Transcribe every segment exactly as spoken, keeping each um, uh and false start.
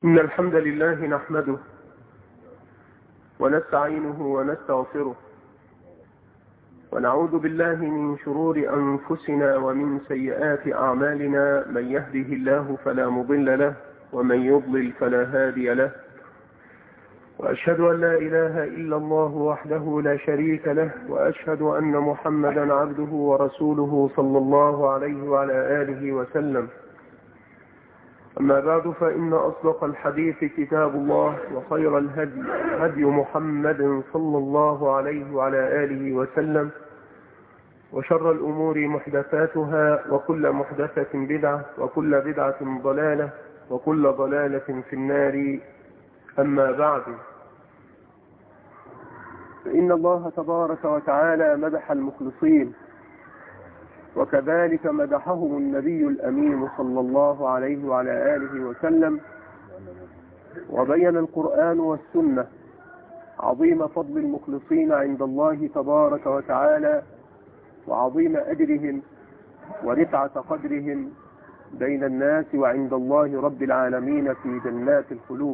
إن الحمد لله نحمده ونستعينه ونستغفره ونعوذ بالله من شرور أنفسنا ومن سيئات أعمالنا. من يهده الله فلا مضل له ومن يضلل فلا هادي له، وأشهد أن لا إله إلا الله وحده لا شريك له، وأشهد أن محمدا عبده ورسوله صلى الله عليه وعلى آله وسلم. أما بعد، فإن أصدق الحديث كتاب الله، وخير الهدي هدي محمد صلى الله عليه وعلى آله وسلم، وشر الأمور محدثاتها، وكل محدثة بدعة، وكل بدعة ضلالة، وكل ضلالة في النار. أما بعد، فإن الله تبارك وتعالى مدح المخلصين، وكذلك مدحهم النبي الأمين صلى الله عليه وعلى آله وسلم. وبين القرآن والسنة عظيم فضل المخلصين عند الله تبارك وتعالى، وعظيم أجرهم ورفعة قدرهم بين الناس وعند الله رب العالمين في جنات الخلود.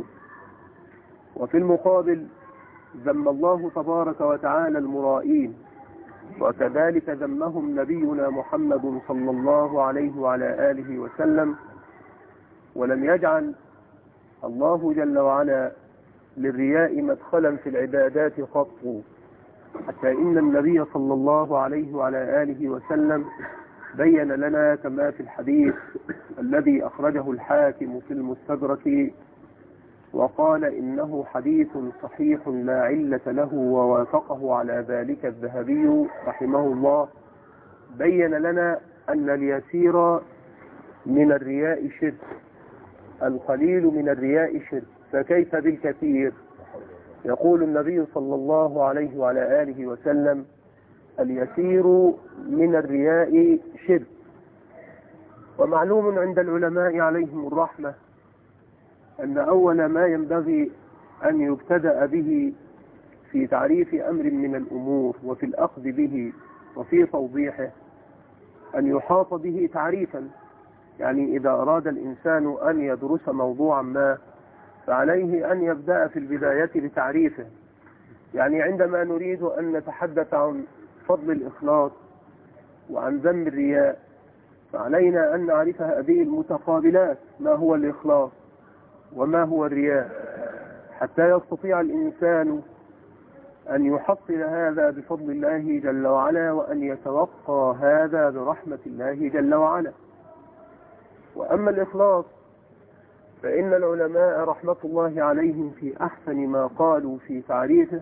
وفي المقابل ذم الله تبارك وتعالى المرائين، وكذلك ذمهم نبينا محمد صلى الله عليه وعلى آله وسلم. ولم يجعل الله جل وعلا للرياء مدخلا في العبادات قط، حتى إن النبي صلى الله عليه وعلى آله وسلم بين لنا كما في الحديث الذي أخرجه الحاكم في المستدرك وقال إنه حديث صحيح لا علة له، ووافقه على ذلك الذهبي رحمه الله. بين لنا أن اليسير من الرياء شرك، القليل من الرياء شرك، فكيف بالكثير؟ يقول النبي صلى الله عليه وعلى آله وسلم: اليسير من الرياء شرك. ومعلوم عند العلماء عليهم الرحمة أن أول ما ينبغي أن يبتدأ به في تعريف أمر من الأمور وفي الأخذ به وفي توضيحه أن يحاط به تعريفا. يعني إذا أراد الإنسان أن يدرس موضوعا ما فعليه أن يبدأ في البداية بتعريفه. يعني عندما نريد أن نتحدث عن فضل الإخلاص وعن ذم الرياء فعلينا أن نعرف هذه المتقابلات: ما هو الإخلاص وما هو الرياء، حتى يستطيع الإنسان أن يحصل هذا بفضل الله جل وعلا، وأن يتوقى هذا برحمة الله جل وعلا. وأما الإخلاص فإن العلماء رحمة الله عليهم في أحسن ما قالوا في تعريفه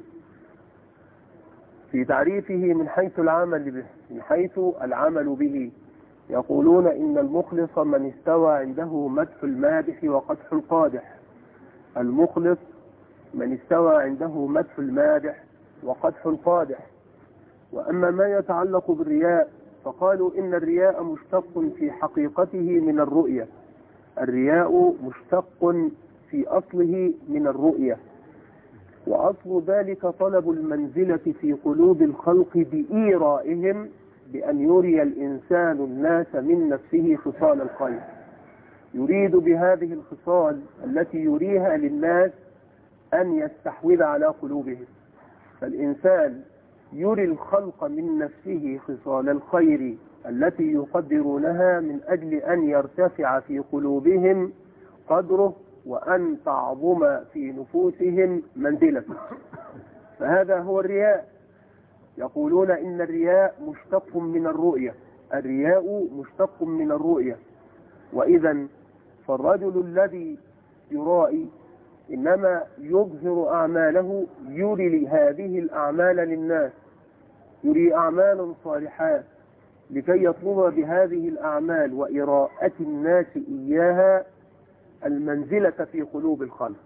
في تعريفه من حيث العمل به من حيث العمل به يقولون إن المخلص من استوى عنده مدح المادح وقدح القادح. المخلص من استوى عنده مدح المادح وقدح القادح. وأما ما يتعلق بالرياء فقالوا إن الرياء مشتق في حقيقته من الرؤية. الرياء مشتق في أصله من الرؤية، وأصل ذلك طلب المنزلة في قلوب الخلق بإيرائهم بأن يري الإنسان الناس من نفسه خصال الخير. يريد بهذه الخصال التي يريها للناس أن يستحوذ على قلوبهم. فالإنسان يري الخلق من نفسه خصال الخير التي يقدرونها من أجل أن يرتفع في قلوبهم قدره وأن تعظم في نفوسهم منزلته. فهذا هو الرياء. يقولون إن الرياء مشتق من الرؤية. الرياء مشتق من الرؤية. وإذا فالرجل الذي يرائي إنما يظهر أعماله، يري هذه الأعمال للناس، يري أعمالا صالحات لكي يطلب بهذه الأعمال وإراءة الناس إياها المنزلة في قلوب الخلق.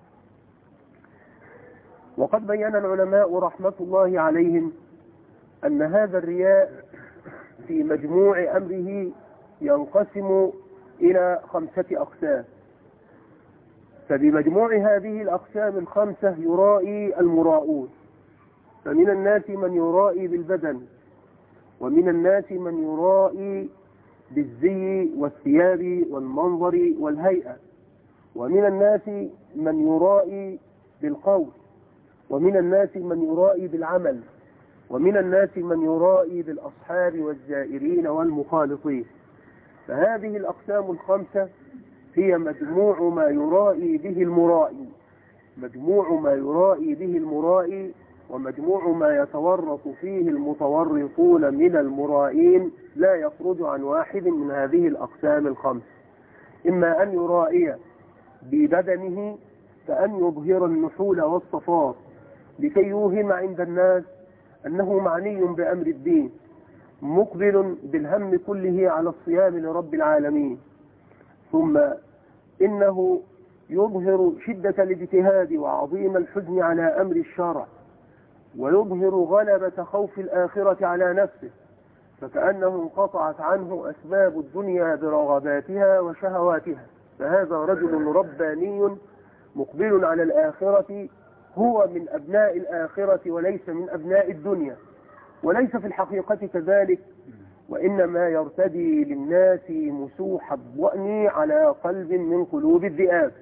وقد بين العلماء رحمة الله عليهم أن هذا الرياء في مجموع أمره ينقسم إلى خمسة أقسام. فبمجموع هذه الأقسام الخمسة يرائي المراؤون. فمن الناس من يرائي بالبدن، ومن الناس من يرائي بالزي والثياب والمنظر والهيئة، ومن الناس من يرائي بالقول، ومن الناس من يرائي بالعمل، ومن الناس من يرائي بالأصحاب والزائرين والمخالطين. فهذه الأقسام الخمسة هي مجموع ما يرائي به المرائي، مجموع ما يرائي به المرائي ومجموع ما يتورط فيه المتورطون من المرائين، لا يخرج عن واحد من هذه الأقسام الخمس. إما أن يرائي ببدنه كأن يظهر النحول والصفار لكي يوهم عند الناس أنه معني بأمر الدين، مقبل بالهم كله على الصيام لرب العالمين. ثم إنه يظهر شدة الاجتهاد وعظيم الحزن على أمر الشرع، ويظهر غلبة خوف الآخرة على نفسه، فكأنه انقطعت عنه أسباب الدنيا برغباتها وشهواتها. فهذا رجل رباني مقبل على الآخرة، هو من أبناء الآخرة وليس من أبناء الدنيا، وليس في الحقيقة كذلك، وإنما يرتدي للناس مسوح الضأن على قلب من قلوب الذئاب،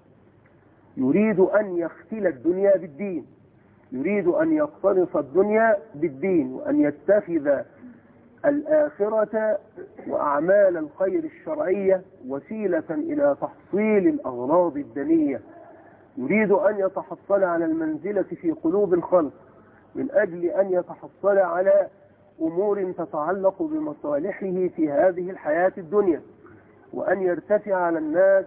يريد أن يختل الدنيا بالدين، يريد أن يقتنص الدنيا بالدين، وأن يتخذ الآخرة وأعمال الخير الشرعية وسيلة إلى تحصيل الأغراض الدنية، يريد أن يتحصل على المنزلة في قلوب الخلق من أجل أن يتحصل على أمور تتعلق بمصالحه في هذه الحياة الدنيا، وأن يرتفع على الناس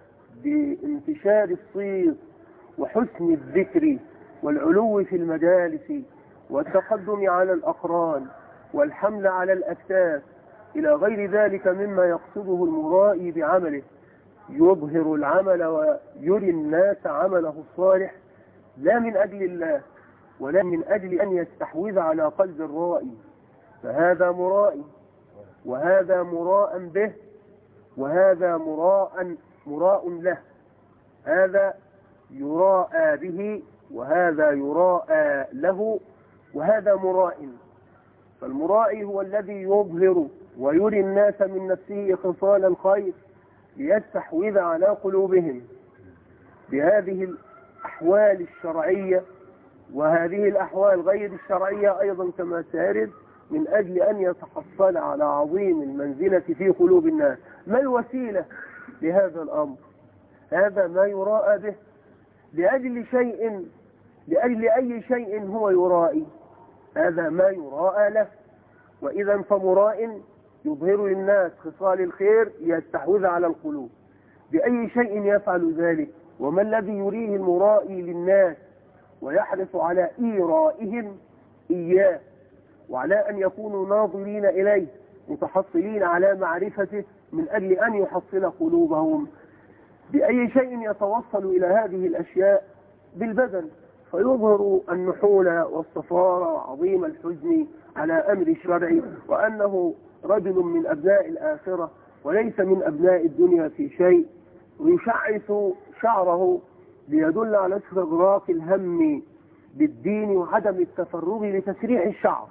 بانتشار الصيت وحسن الذكر والعلو في المجالس والتقدم على الأقران والحمل على الأكتاف إلى غير ذلك مما يقصده المرائي بعمله، يظهر العمل ويري الناس عمله الصالح لا من أجل الله ولا من أجل أن يستحوذ على قلب الرائي. فهذا مرائي، وهذا مراء به، وهذا مراء مراء له، هذا يراءى به وهذا يراءى له، وهذا مراء. فالمرائي هو الذي يظهر ويري الناس من نفسه خصال الخير ليستحوذ على قلوبهم بهذه الأحوال الشرعية وهذه الأحوال غير الشرعية أيضا كما سارد، من أجل أن يتحصل على عظيم المنزلة في قلوب الناس. ما الوسيلة لهذا الأمر؟ هذا ما يراءى به لأجل شيء، لأجل أي شيء هو يرائي، هذا ما يراءى له. وإذا فمراء يظهر للناس خصال الخير ليستحوذ على القلوب. بأي شيء يفعل ذلك؟ وما الذي يريه المرائي للناس ويحرص على إيرائهم إياه وعلى أن يكونوا ناظرين إليه متحصلين على معرفته من أجل أن يحصل قلوبهم؟ بأي شيء يتوصل إلى هذه الأشياء؟ بالبدن، فيظهر النحول والصفار وعظيم الحزن على أمر الشرع، وأنه رجل من أبناء الآخرة وليس من أبناء الدنيا في شيء، ويشعث شعره ليدل على استغراق الهم بالدين وعدم التفرغ لتسريح الشعر،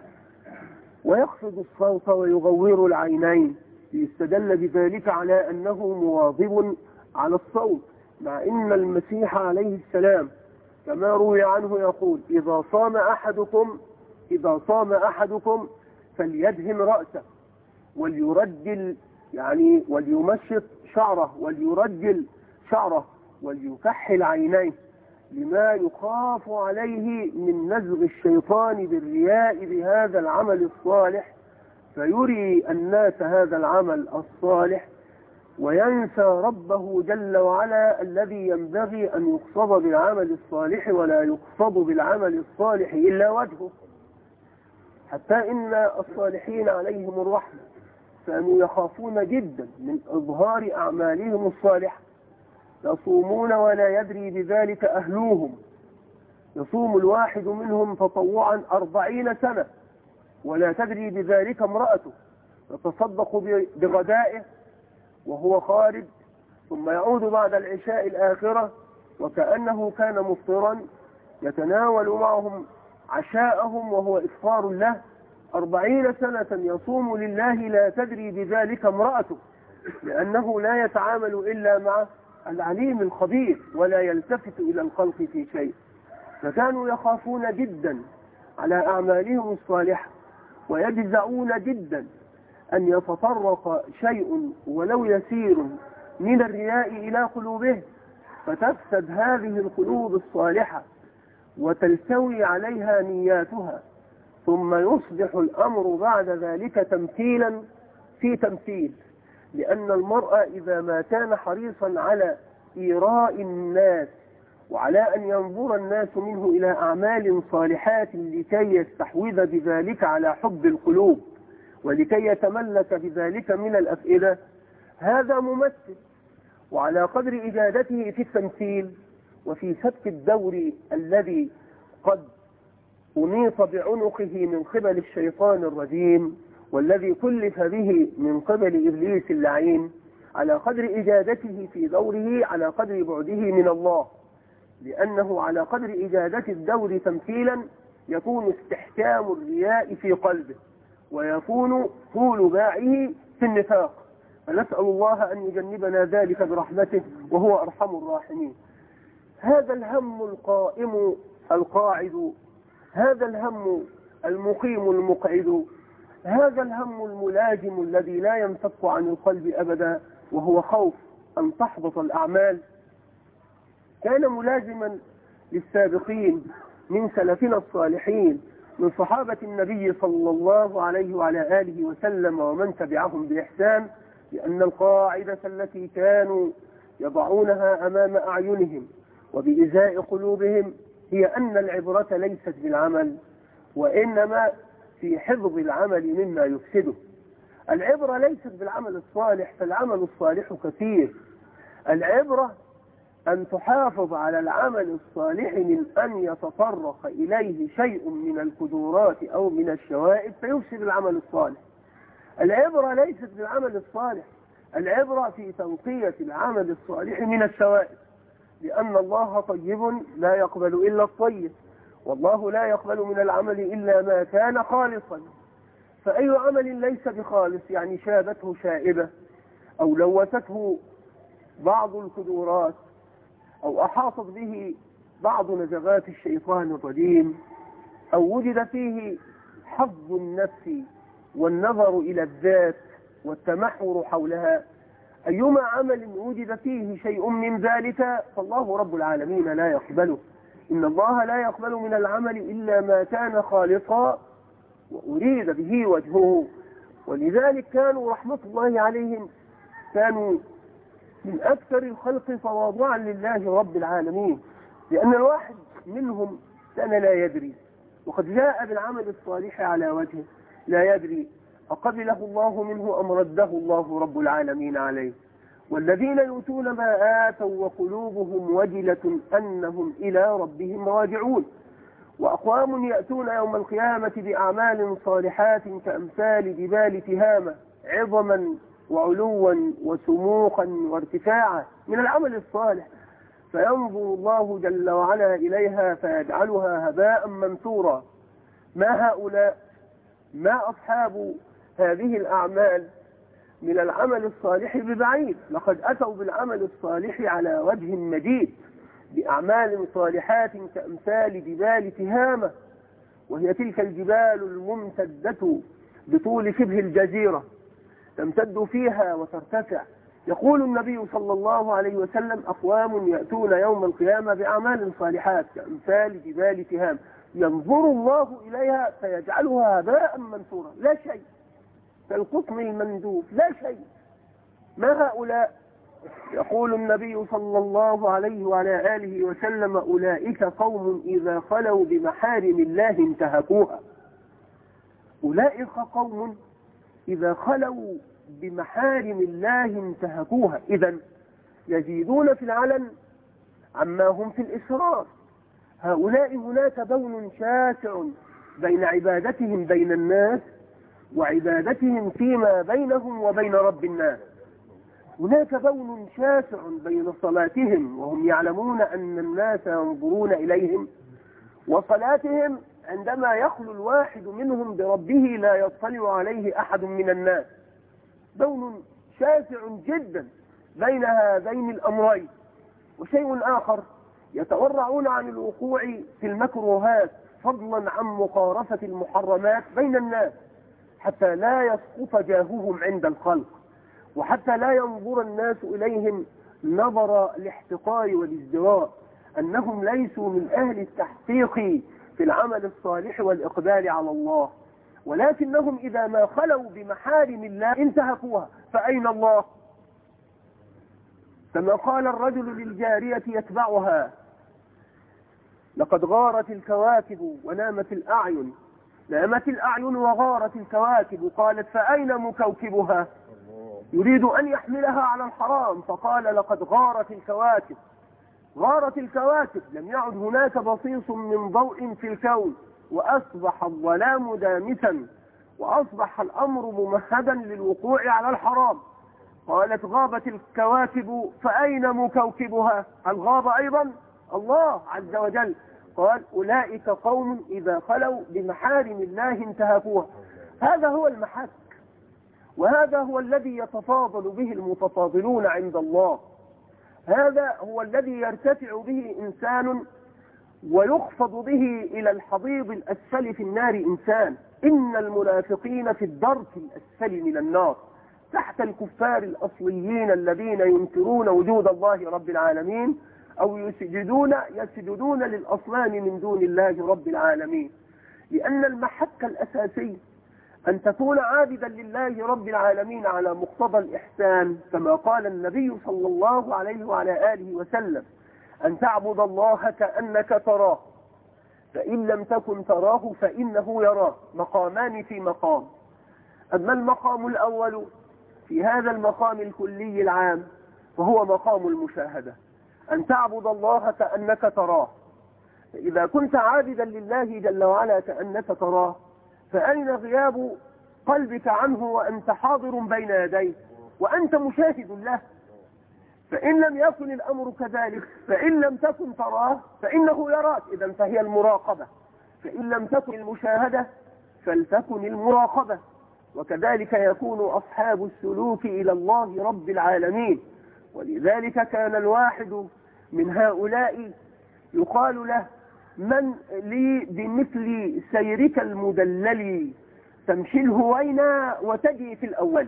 ويخفض الصوت ويغور العينين ليستدل بذلك على أنه مواظب على الصوت، مع إن المسيح عليه السلام كما روي عنه يقول: إذا صام أحدكم إذا صام أحدكم فليدهن رأسه وليرجل يعني وليمشط شعره وليرجل شعره وليكحل عينيه، لما يخاف عليه من نزغ الشيطان بالرياء بهذا العمل الصالح، فيري الناس هذا العمل الصالح وينسى ربه جل وعلا الذي ينبغي أن يقصد بالعمل الصالح ولا يقصد بالعمل الصالح إلا وجهه. حتى إن الصالحين عليهم الرحمة كانوا يخافون جدا من إظهار أعمالهم الصالحة، يصومون ولا يدري بذلك أهلوهم، يصوم الواحد منهم تطوعا أربعين سنة ولا تدري بذلك امرأته، يتصدق بغدائه وهو خارج، ثم يعود بعد العشاء الآخرة وكأنه كان مفطرا يتناول معهم عشاءهم وهو إفطار له. أربعين سنة يصوم لله لا تدري بذلك امرأته، لأنه لا يتعامل إلا مع العليم الخبير ولا يلتفت إلى الخلق في شيء. فكانوا يخافون جدا على أعمالهم الصالحة ويجزعون جدا أن يتطرق شيء ولو يسير من الرياء إلى قلوبهم فتفسد هذه القلوب الصالحة وتلتوي عليها نياتها، ثم يصبح الأمر بعد ذلك تمثيلا في تمثيل. لأن المرء إذا ما كان حريصا على إيراء الناس وعلى أن ينظر الناس منه إلى أعمال صالحات لكي يستحوذ بذلك على حب القلوب ولكي يتملك بذلك من الأفئدة، هذا ممثل. وعلى قدر إجادته في التمثيل وفي سبك الدور الذي قد أنيط بعنقه من قبل الشيطان الرجيم والذي كلف به من قبل إبليس اللعين، على قدر إجادته في دوره على قدر بعده من الله. لأنه على قدر إجادة الدور تمثيلا يكون استحكام الرياء في قلبه ويكون طول باعه في النفاق. فنسأل الله أن يجنبنا ذلك برحمته وهو أرحم الراحمين. هذا الهم القائم القاعد، هذا الهم المقيم المقعد، هذا الهم الملازم الذي لا ينفك عن القلب أبدا، وهو خوف أن تحبط الأعمال، كان ملازما للسابقين من سلفنا الصالحين من صحابة النبي صلى الله عليه وعلى آله وسلم ومن تبعهم بإحسان، لأن القاعدة التي كانوا يضعونها أمام أعينهم وبإزاء قلوبهم هي أن العبرة ليست بالعمل وإنما في حفظ العمل مما يفسده. العبرة ليست بالعمل الصالح، فالعمل الصالح كثير. العبرة أن تحافظ على العمل الصالح من أن يتطرق إليه شيء من الكدورات أو من الشوائب فيفسد العمل الصالح. العبرة ليست بالعمل الصالح، العبرة في تنقية العمل الصالح من الشوائب، لأن الله طيب لا يقبل إلا الطيب، والله لا يقبل من العمل إلا ما كان خالصا. فأي عمل ليس بخالص يعني شابته شائبة أو لوثته بعض الكدورات أو أحاطت به بعض نزغات الشيطان الرجيم أو وجد فيه حظ النفس والنظر إلى الذات والتمحور حولها، أيما عمل وجد فيه شيء من ذلك فالله رب العالمين لا يقبله. إن الله لا يقبل من العمل إلا ما كان خالصا وأريد به وجهه. ولذلك كانوا رحمة الله عليهم كانوا من أكثر الخلق تواضعا لله رب العالمين، لأن الواحد منهم كان لا يدري وقد جاء بالعمل الصالح على وجهه لا يدري أقبله الله منه أم رده الله رب العالمين عليه. والذين يؤتون ما آتوا وقلوبهم وجلة أنهم إلى ربهم راجعون. وأقوام يأتون يوم القيامة بأعمال صالحات كأمثال جبال تهامة عظما وعلوا وسموقا وارتفاعا من العمل الصالح، فينظر الله جل وعلا إليها فيجعلها هباء منثورا. ما هؤلاء، ما أصحاب هذه الأعمال من العمل الصالح ببعيد، لقد أتوا بالعمل الصالح على وجه مجيد بأعمال صالحات كأمثال جبال تهامة، وهي تلك الجبال الممتدة بطول شبه الجزيرة تمتد فيها وترتفع. يقول النبي صلى الله عليه وسلم أقوام يأتون يوم القيامة بأعمال صالحات كأمثال جبال تهامة ينظر الله إليها فيجعلها هباء منثورا، لا شيء كالقطن المندوب، لا شيء. ما هؤلاء؟ يقول النبي صلى الله عليه وعلى آله وسلم أولئك قوم إذا خلوا بمحارم الله انتهكوها. أولئك قوم إذا خلوا بمحارم الله انتهكوها، إذن يزيدون في العلن عما هم في الإسرار. هؤلاء هناك بون شاسع بين عبادتهم بين الناس وعبادتهم فيما بينهم وبين رب الناس. هناك بون شاسع بين صلاتهم وهم يعلمون أن الناس ينظرون إليهم، وصلاتهم عندما يخلو الواحد منهم بربه لا يطلع عليه أحد من الناس. بون شاسع جدا بين هذين الأمرين. وشيء آخر، يتورعون عن الوقوع في المكروهات فضلا عن مقارفة المحرمات بين الناس، حتى لا يسقط جاههم عند الخلق، وحتى لا ينظر الناس إليهم نظر الاحتقار والازدراء، أنهم ليسوا من أهل التحقيق في العمل الصالح والإقبال على الله، ولكنهم إذا ما خلوا بمحارم الله انتهكوها. فأين الله؟ كما قال الرجل للجارية يتبعها: لقد غارت الكواكب ونامت الأعين، نامت الأعين وغارت الكواكب. قالت: فأين مكوكبها؟ يريد أن يحملها على الحرام، فقال: لقد غارت الكواكب. غارت الكواكب، لم يعد هناك بصيص من ضوء في الكون، وأصبح الظلام دامسا، وأصبح الأمر ممهدا للوقوع على الحرام. قالت: غابت الكواكب، فأين مكوكبها؟ هل غاب أيضا؟ الله عز وجل قال: أولئك قوم إذا خلوا بمحارم الله انتهكوها. هذا هو المحك، وهذا هو الذي يتفاضل به المتفاضلون عند الله. هذا هو الذي يرتفع به إنسان ويخفض به إلى الحضيض الأسفل في النار إنسان. إن المنافقين في الدرك الأسفل من النار، تحت الكفار الأصليين الذين ينكرون وجود الله رب العالمين، أو يسجدون يسجدون للأصنام من دون الله رب العالمين. لأن المحك الأساسي أن تكون عابدا لله رب العالمين على مقتضى الإحسان، كما قال النبي صلى الله عليه وعلى آله وسلم: أن تعبد الله كأنك تراه، فإن لم تكن تراه فإنه يراه. مقامان في مقام. أما المقام الأول في هذا المقام الكلي العام فهو مقام المشاهدة، أن تعبد الله كأنك تراه. إذا كنت عابدا لله جل وعلا كأنك تراه، فأين غياب قلبك عنه وأنت حاضر بين يديه وأنت مشاهد له؟ فإن لم يكن الأمر كذلك، فإن لم تكن تراه فإنه يراك، إذا فهي المراقبة. فإن لم تكن المشاهدة فلتكن المراقبة. وكذلك يكون أصحاب السلوك إلى الله رب العالمين. ولذلك كان الواحد من هؤلاء يقال له: من لي بمثل سيرك المدلل تمشي الهوينا وتجي في الأول.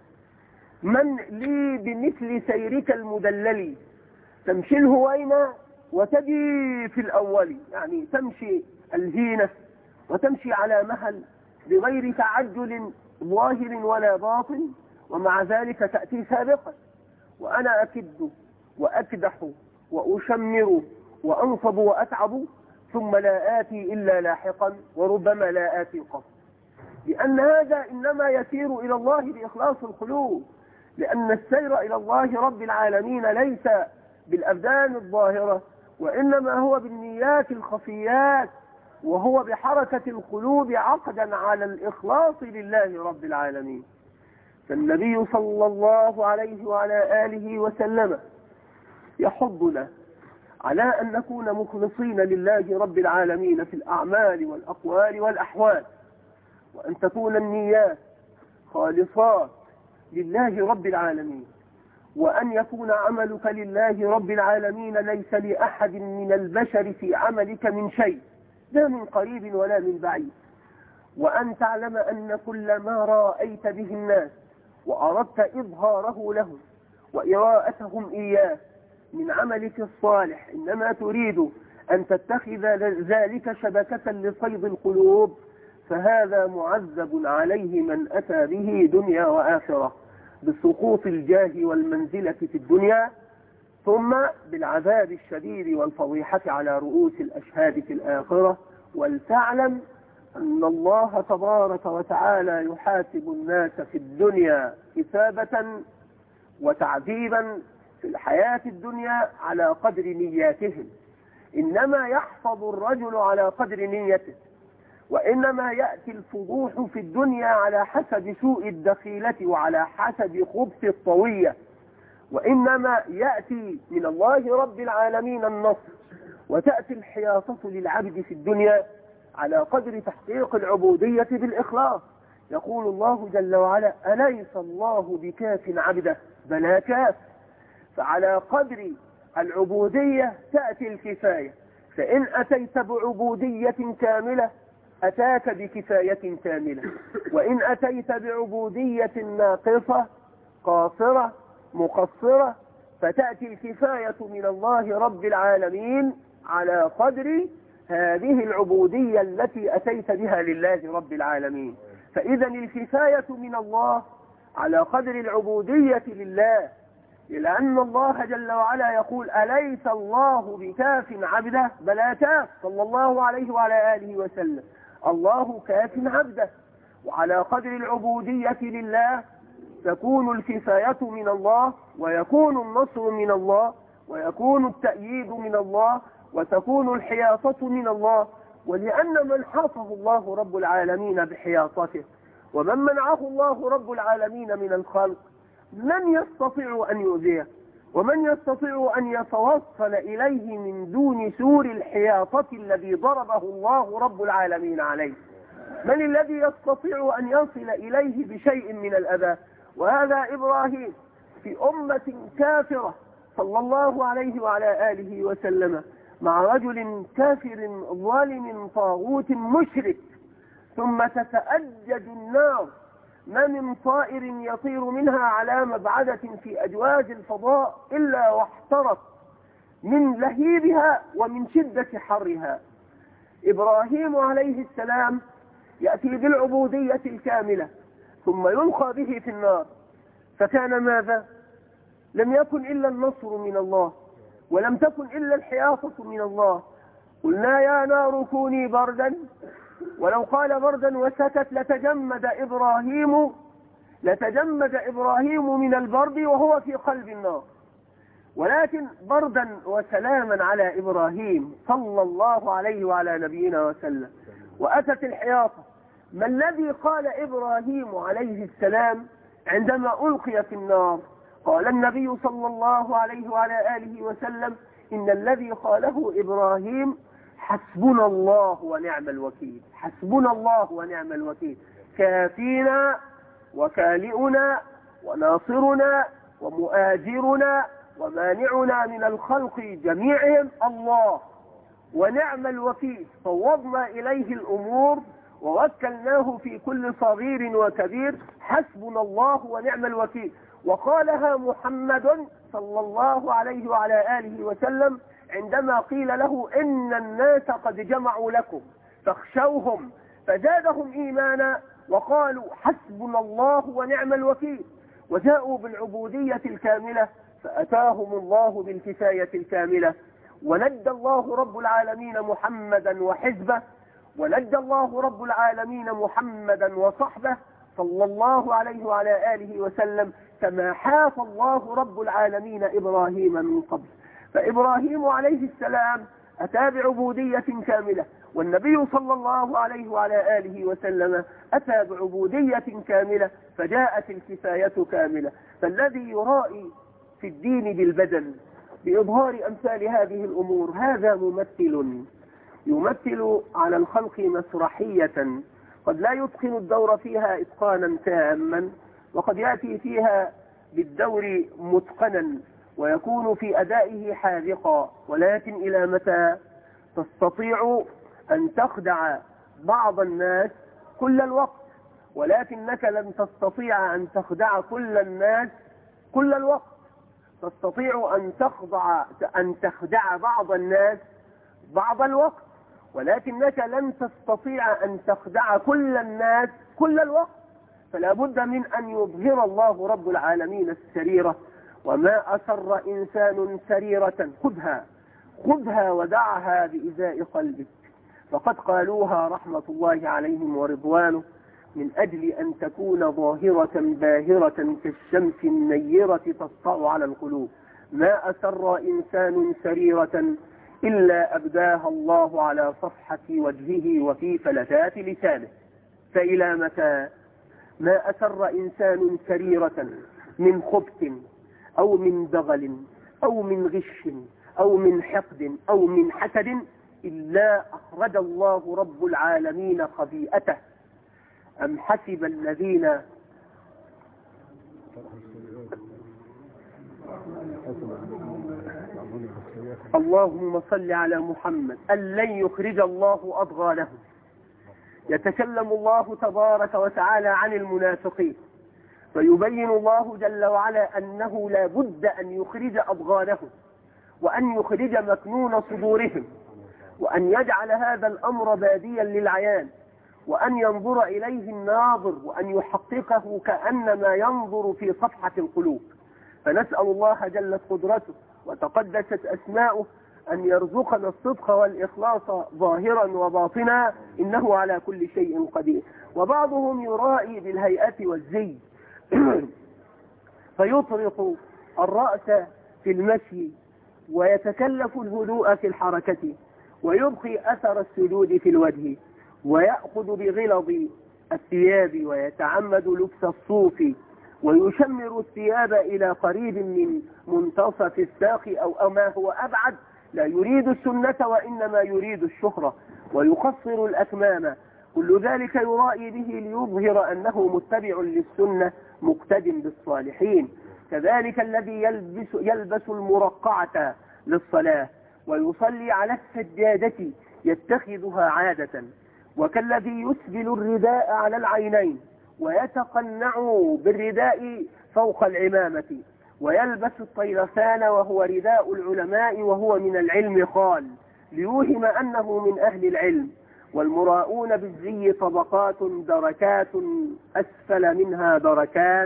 من لي بمثل سيرك المدلل تمشي الهوينا وتجي في الأول، يعني تمشي الهينة وتمشي على مهل بغير تعجل ظاهر ولا باطن، ومع ذلك تأتي سابقا. وأنا أكد وأكدح وأشمر وأنصب وأتعب، ثم لا آتي إلا لاحقا، وربما لا آتي قط. لأن هذا إنما يسير إلى الله بإخلاص القلوب، لأن السير إلى الله رب العالمين ليس بالأبدان الظاهرة، وإنما هو بالنيات الخفيات، وهو بحركة القلوب عقدا على الإخلاص لله رب العالمين. فالنبي صلى الله عليه وعلى آله وسلم يحضنا على أن نكون مخلصين لله رب العالمين في الأعمال والأقوال والأحوال، وأن تكون النيات خالصات لله رب العالمين، وأن يكون عملك لله رب العالمين ليس لأحد من البشر في عملك من شيء، لا من قريب ولا من بعيد. وأن تعلم أن كل ما رأيت به الناس وأردت إظهاره لهم وإراءتهم إياه من عملك الصالح، إنما تريد أن تتخذ ذلك شبكة لصيد القلوب، فهذا معذب عليه من أتى به دنيا وآخرة، بسقوط الجاه والمنزلة في الدنيا، ثم بالعذاب الشديد والفضيحة على رؤوس الأشهاد في الآخرة. ولتعلم أن الله تبارك وتعالى يحاسب الناس في الدنيا حسابة وتعذيبا في الحياة الدنيا على قدر نياتهم. إنما يحفظ الرجل على قدر نيته، وإنما يأتي الفضوح في الدنيا على حسب سوء الدخيلة وعلى حسب خبث الطوية، وإنما يأتي من الله رب العالمين النصر، وتأتي الحياطة للعبد في الدنيا على قدر تحقيق العبودية بالإخلاص. يقول الله جل وعلا: أليس الله بكاف عبده؟ بلى كاف. فعلى قدر العبودية تأتي الكفاية، فإن أتيت بعبودية كاملة أتاك بكفاية كاملة، وإن أتيت بعبودية ناقصة قاصرة مقصرة فتأتي الكفاية من الله رب العالمين على قدر هذه العبودية التي أتيت بها لله رب العالمين. فإذا الكفاية من الله على قدر العبودية لله، لأن الله جل وعلا يقول أليس الله بكاف عبده؟ بلى كاف، صلى الله عليه وعلى آله وسلم، الله كاف عبده. وعلى قدر العبودية لله تكون الكفاية من الله، ويكون النصر من الله، ويكون التأييد من الله، وتكون الحياطة من الله. ولأن من حاطه الله رب العالمين بحياطته ومن منعه الله رب العالمين من الخلق لن يستطيع أن يؤذيه، ومن يستطيع أن يتوصل إليه من دون سور الحياطة الذي ضربه الله رب العالمين عليه؟ من الذي يستطيع أن يصل إليه بشيء من الأذى؟ وهذا إبراهيم في أمة كافرة صلى الله عليه وعلى آله وسلم مع رجل كافر ظالم طاغوت مشرك، ثم تتأجج النار، ما من طائر يطير منها على مبعدة في أجواج الفضاء إلا واحترق من لهيبها ومن شدة حرها. إبراهيم عليه السلام يأتي بالعبودية الكاملة ثم يلقى به في النار، فكان ماذا؟ لم يكن إلا النصر من الله، ولم تكن إلا الحياطة من الله. قلنا يا نار كوني بردا، ولو قال بردا وسكت لتجمد إبراهيم لتجمد إبراهيم من البرد وهو في قلب النار، ولكن بردا وسلاما على إبراهيم صلى الله عليه وعلى نبينا وسلم. وأتت الحياطة. ما الذي قال إبراهيم عليه السلام عندما ألقي في النار؟ قال النبي صلى الله عليه وعلى آله وسلم إن الذي قاله إبراهيم حسبنا الله ونعم الوكيل، حسبنا الله ونعم الوكيل، كافينا وكالئنا وناصرنا ومؤاجرنا ومانعنا من الخلق جميعهم الله ونعم الوكيل. فوضنا إليه الأمور ووكلناه في كل صغير وكبير، حسبنا الله ونعم الوكيل. وقالها محمد صلى الله عليه وعلى آله وسلم عندما قيل له إن الناس قد جمعوا لكم فاخشوهم، فزادهم إيمانا وقالوا حسبنا الله ونعم الوكيل، وجاءوا بالعبودية الكاملة فأتاهم الله بالكفاية الكاملة. ونجى الله رب العالمين محمدا وحزبه، ونجى الله رب العالمين محمدا وصحبه صلى الله عليه وعلى آله وسلم، كما حاف الله رب العالمين إبراهيم من قبل. فإبراهيم عليه السلام أتى بعبودية كاملة، والنبي صلى الله عليه وعلى آله وسلم أتى بعبودية كاملة، فجاءت الكفاية كاملة. فالذي يرائي في الدين بالبدن بإظهار أمثال هذه الأمور هذا ممثل يمثل على الخلق مسرحية قد لا يتقن الدور فيها إتقانا تاما، وقد يأتي فيها بالدور متقنا ويكون في أدائه حاذقا. ولكن إلى متى تستطيع أن تخدع بعض الناس كل الوقت؟ ولكنك لن تستطيع أن تخدع كل الناس كل الوقت. تستطيع أن تخضع أن تخدع بعض الناس بعض الوقت، ولكنك لن تستطيع أن تخدع كل الناس كل الوقت. فلا بد من أن يظهر الله رب العالمين السريرة. وما أسر إنسان سريرة خذها خذها ودعها بإزاء قلبك، فقد قالوها رحمة الله عليهم ورضوانه من أجل أن تكون ظاهرة باهرة كالشمس النيرة تسطع على القلوب. ما أسر إنسان سريرة إلا أبداها الله على صفحة وجهه وفي فلتات لسانه. فإلى متى؟ ما أسر إنسان سريرة من خبث أو من دغل أو من غش أو من حقد أو من حسد إلا أخرج الله رب العالمين خبيئته. أم حسب الذين اللهم صل على محمد أن لن يخرج الله أضغانهم. يتكلم الله تبارك وتعالى عن المنافقين، فيبين الله جل وعلا أنه لا بد أن يخرج أضغانهم، وأن يخرج مكنون صدورهم، وأن يجعل هذا الأمر باديا للعيان، وأن ينظر إليه الناظر، وأن يحققه كأنما ينظر في صفحة القلوب. فنسأل الله جلت قدرته وتقدست أسماؤه أن يرزقنا الصدق والإخلاص ظاهرا وباطنا، إنه على كل شيء قدير. وبعضهم يرائي بالهيئة والزي فيطرق الرأس في المشي، ويتكلف الهدوء في الحركة، ويبقي أثر السجود في الوجه، ويأخذ بغلظ الثياب، ويتعمد لبس الصوف، ويشمر الثياب إلى قريب من منتصف الساق أو ما هو أبعد. لا يريد السنة وإنما يريد الشهرة، ويقصر الأكمام. كل ذلك يرائي به ليظهر أنه متبع للسنة مقتد بالصالحين. كذلك الذي يلبس, يلبس المرقعة للصلاة ويصلي على السجادة يتخذها عادة، وكالذي يسبل الرداء على العينين ويتقنع بالرداء فوق العمامة، ويلبس الطيلسان وهو رداء العلماء وهو من العلم قال، ليوهم أنه من أهل العلم. والمراؤون بالزي طبقات دركات أسفل منها دركات،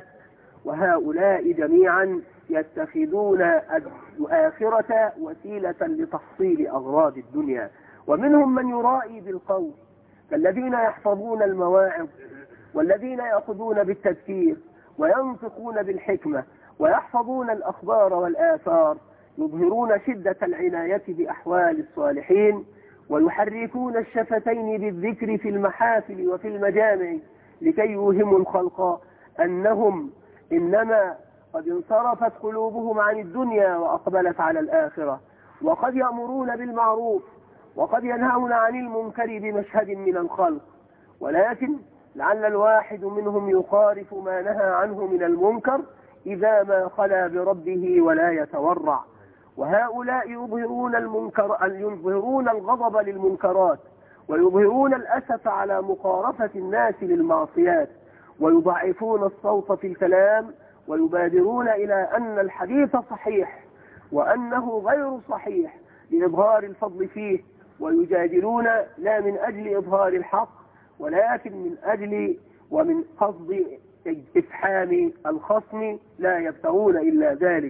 وهؤلاء جميعا يتخذون الآخرة وسيلة لتحصيل أغراض الدنيا. ومنهم من يرائي بالقول كالذين يحفظون المواعظ، والذين يأخذون بالتذكير، وينطقون بالحكمة، ويحفظون الأخبار والآثار، يظهرون شدة العناية بأحوال الصالحين، ويحركون الشفتين بالذكر في المحافل وفي المجامع لكي يوهموا الخلق أنهم إنما قد انصرفت قلوبهم عن الدنيا وأقبلت على الآخرة. وقد يأمرون بالمعروف وقد ينهون عن المنكر بمشهد من الخلق، ولكن لعل الواحد منهم يخالف ما نهى عنه من المنكر إذا ما خلا بربه ولا يتورع. وهؤلاء يظهرون المنكر يظهرون الغضب للمنكرات، ويظهرون الأسف على مقارفة الناس للمعصيات، ويضعفون الصوت في الكلام، ويبادرون إلى أن الحديث صحيح وأنه غير صحيح لإظهار الفضل فيه، ويجادلون لا من أجل إظهار الحق ولكن من أجل ومن قصد إفحام الخصم، لا يبتغون إلا ذلك.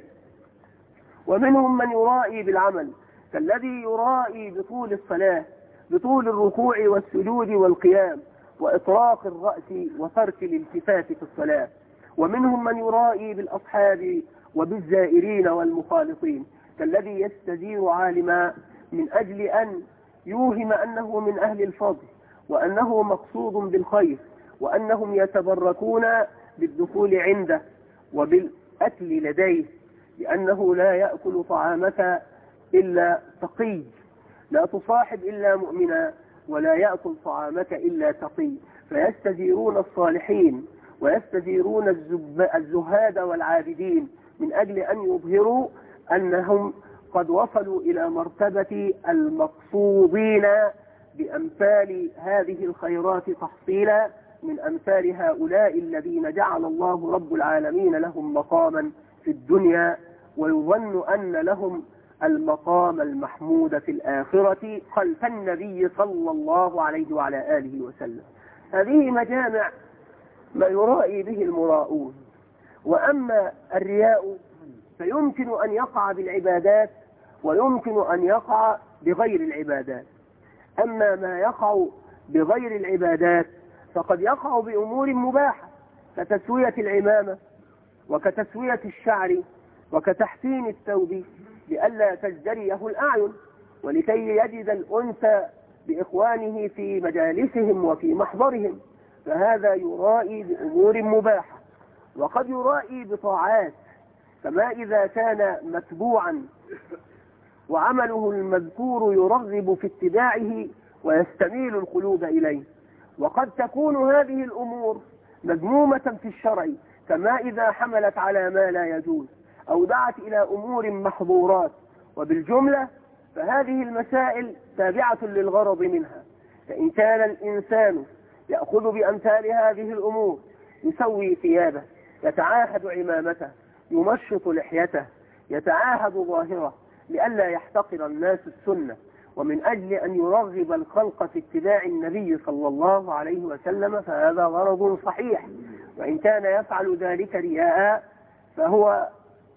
ومنهم من يرائي بالعمل كالذي يرائي بطول الصلاة، بطول الركوع والسجود والقيام وإطراق الرأس وترك الالتفات في الصلاة. ومنهم من يرائي بالأصحاب وبالزائرين والمخالطين كالذي يستدير عالما من أجل أن يوهم أنه من أهل الفضل، وأنه مقصود بالخير، وأنهم يتبركون بالدخول عنده وبالأكل لديه، لأنه لا يأكل طعامك إلا تقي، لا تصاحب إلا مؤمنا، ولا يأكل طعامك إلا تقي. فيستديرون الصالحين ويستديرون الزهاد والعابدين من أجل أن يظهروا أنهم قد وصلوا إلى مرتبة المقصودين بأمثال هذه الخيرات تحصيلا، من أمثال هؤلاء الذين جعل الله رب العالمين لهم مقاما في الدنيا، ويظن أن لهم المقام المحمود في الآخرة خلف النبي صلى الله عليه وعلى آله وسلم. هذه مجامع ما يرائي به المراؤون. وأما الرياء فيمكن أن يقع بالعبادات ويمكن أن يقع بغير العبادات. أما ما يقع بغير العبادات فقد يقع بأمور مباحة كتسوية العمامة وكتسوية الشعر وكتحسين الثوب لئلا تزدريه الأعين، ولكي يجد الأنس بإخوانه في مجالسهم وفي محضرهم، فهذا يرائي بأمور مباحة. وقد يرائي بطاعات، كما إذا كان متبوعا وعمله المذكور يرغب في اتباعه ويستميل القلوب إليه. وقد تكون هذه الأمور مذمومة في الشرع، كما إذا حملت على ما لا يجوز أو دعت إلى أمور محظورات. وبالجملة فهذه المسائل تابعة للغرض منها. فإن كان الإنسان يأخذ بأمثال هذه الأمور، يسوي ثيابه، يتعاهد عمامته، يمشط لحيته، يتعاهد ظاهره لئلا يحتقر الناس السنة، ومن أجل أن يرغب الخلق في اتباع النبي صلى الله عليه وسلم، فهذا غرض صحيح. وإن كان يفعل ذلك رياء فهو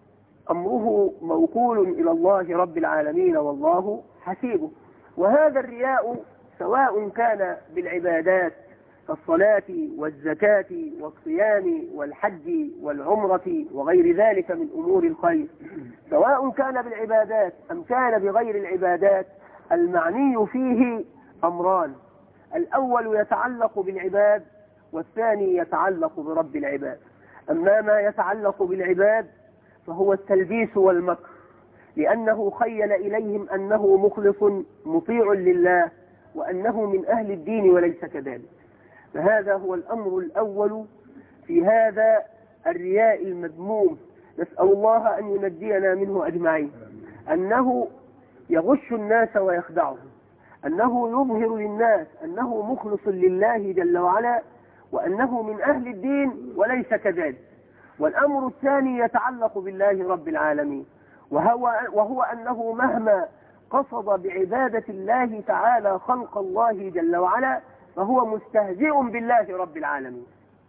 أمره موكول إلى الله رب العالمين والله حسيبه. وهذا الرياء سواء كان بالعبادات كالصلاة والزكاة والصيام والحج والعمرة وغير ذلك من أمور الخير، سواء كان بالعبادات أم كان بغير العبادات، المعني فيه أمران: الأول يتعلق بالعباد، والثاني يتعلق برب العباد. أما ما يتعلق بالعباد فهو التلبيس والمكر، لأنه خيل إليهم أنه مخلص مطيع لله وأنه من أهل الدين وليس كذلك. فهذا هو الأمر الأول في هذا الرياء المذموم، نسأل الله أن ينجينا منه أجمعين. أنه يغش الناس ويخدعهم، أنه يظهر للناس أنه مخلص لله جل وعلا وأنه من أهل الدين وليس كذلك. والأمر الثاني يتعلق بالله رب العالمين، وهو, وهو أنه مهما قصد بعبادة الله تعالى خلق الله جل وعلا فهو مستهزئ بالله رب العالمين.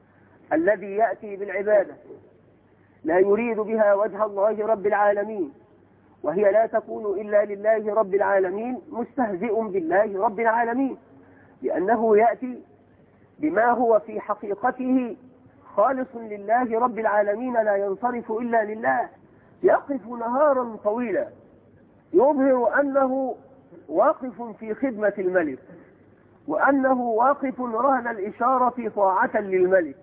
الذي يأتي بالعبادة لا يريد بها وجه الله رب العالمين، وهي لا تكون إلا لله رب العالمين، مستهزئ بالله رب العالمين، لأنه يأتي بما هو في حقيقته خالص لله رب العالمين، لا ينصرف إلا لله. يقف نهارا طويلا يظهر أنه واقف في خدمة الملك، وأنه واقف رهن الإشارة طاعة للملك،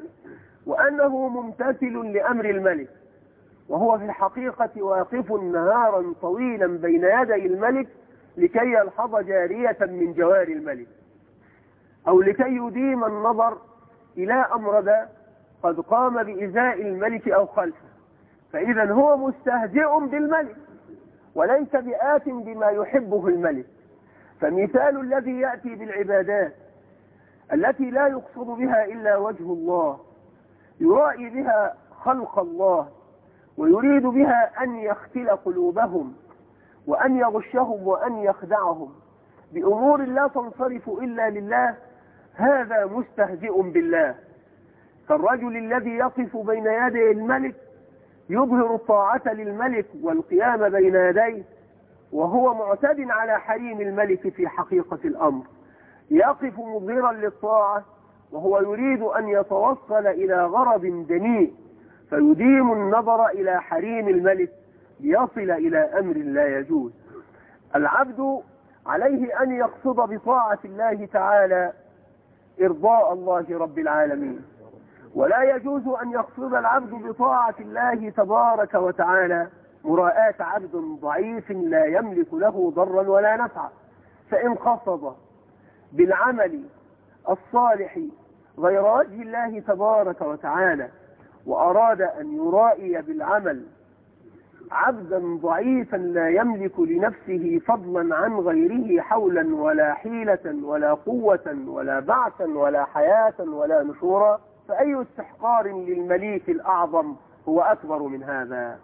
وأنه ممتثل لأمر الملك، وهو في الحقيقة واقف نهارا طويلا بين يدي الملك لكي يلحظ جارية من جوار الملك، أو لكي يديم النظر إلى أمرد قد قام بإزاء الملك أو خلفه. فإذا هو مستهزئ بالملك وليس بآت بما يحبه الملك. فمثال الذي يأتي بالعبادات التي لا يقصد بها إلا وجه الله، يرائي بها خلق الله، ويريد بها أن يختل قلوبهم وأن يغشهم وأن يخدعهم بأمور لا تنصرف إلا لله، هذا مستهزئ بالله. فالرجل الذي يقف بين يدي الملك يظهر الطاعة للملك والقيام بين يديه وهو معتد على حريم الملك في حقيقة الأمر، يقف مظهرا للطاعة وهو يريد أن يتوصل إلى غرض دنيء، فيديم النظر إلى حريم الملك ليصل إلى أمر لا يجوز. العبد عليه أن يقصد بطاعة الله تعالى إرضاء الله رب العالمين، ولا يجوز أن يقصد العبد بطاعة الله تبارك وتعالى مراءاة عبد ضعيف لا يملك له ضرا ولا نفعا. فإن قصد بالعمل الصالح غير وجه الله تبارك وتعالى وأراد أن يرائي بالعمل عبدا ضعيفا لا يملك لنفسه فضلا عن غيره حولا ولا حيلة ولا قوة ولا بعثا ولا حياة ولا نشورا، فأي استحقار للمليك الأعظم هو أكبر من هذا؟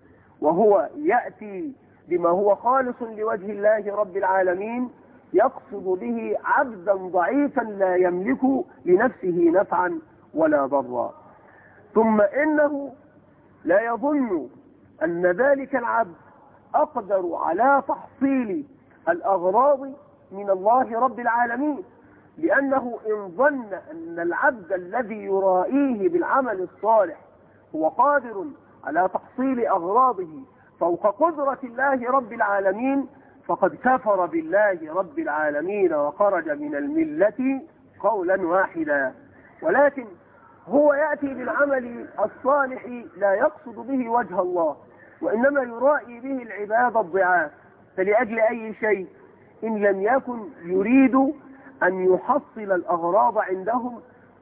وهو يأتي بما هو خالص لوجه الله رب العالمين، يقصد به عبدا ضعيفا لا يملك لنفسه نفعا ولا ضرا. ثم إنه لا يظن أن ذلك العبد أقدر على تحصيل الأغراض من الله رب العالمين، لأنه إن ظن أن العبد الذي يرائيه بالعمل الصالح هو قادر على تحصيل أغراضه فوق قدرة الله رب العالمين فقد كفر بالله رب العالمين وخرج من الملة قولا واحدا. ولكن هو يأتي بالعمل الصالح لا يقصد به وجه الله، وإنما يرائي به العباد الضعاف، فلأجل أي شيء إن لم يكن يريد أن يحصل الأغراض عندهم،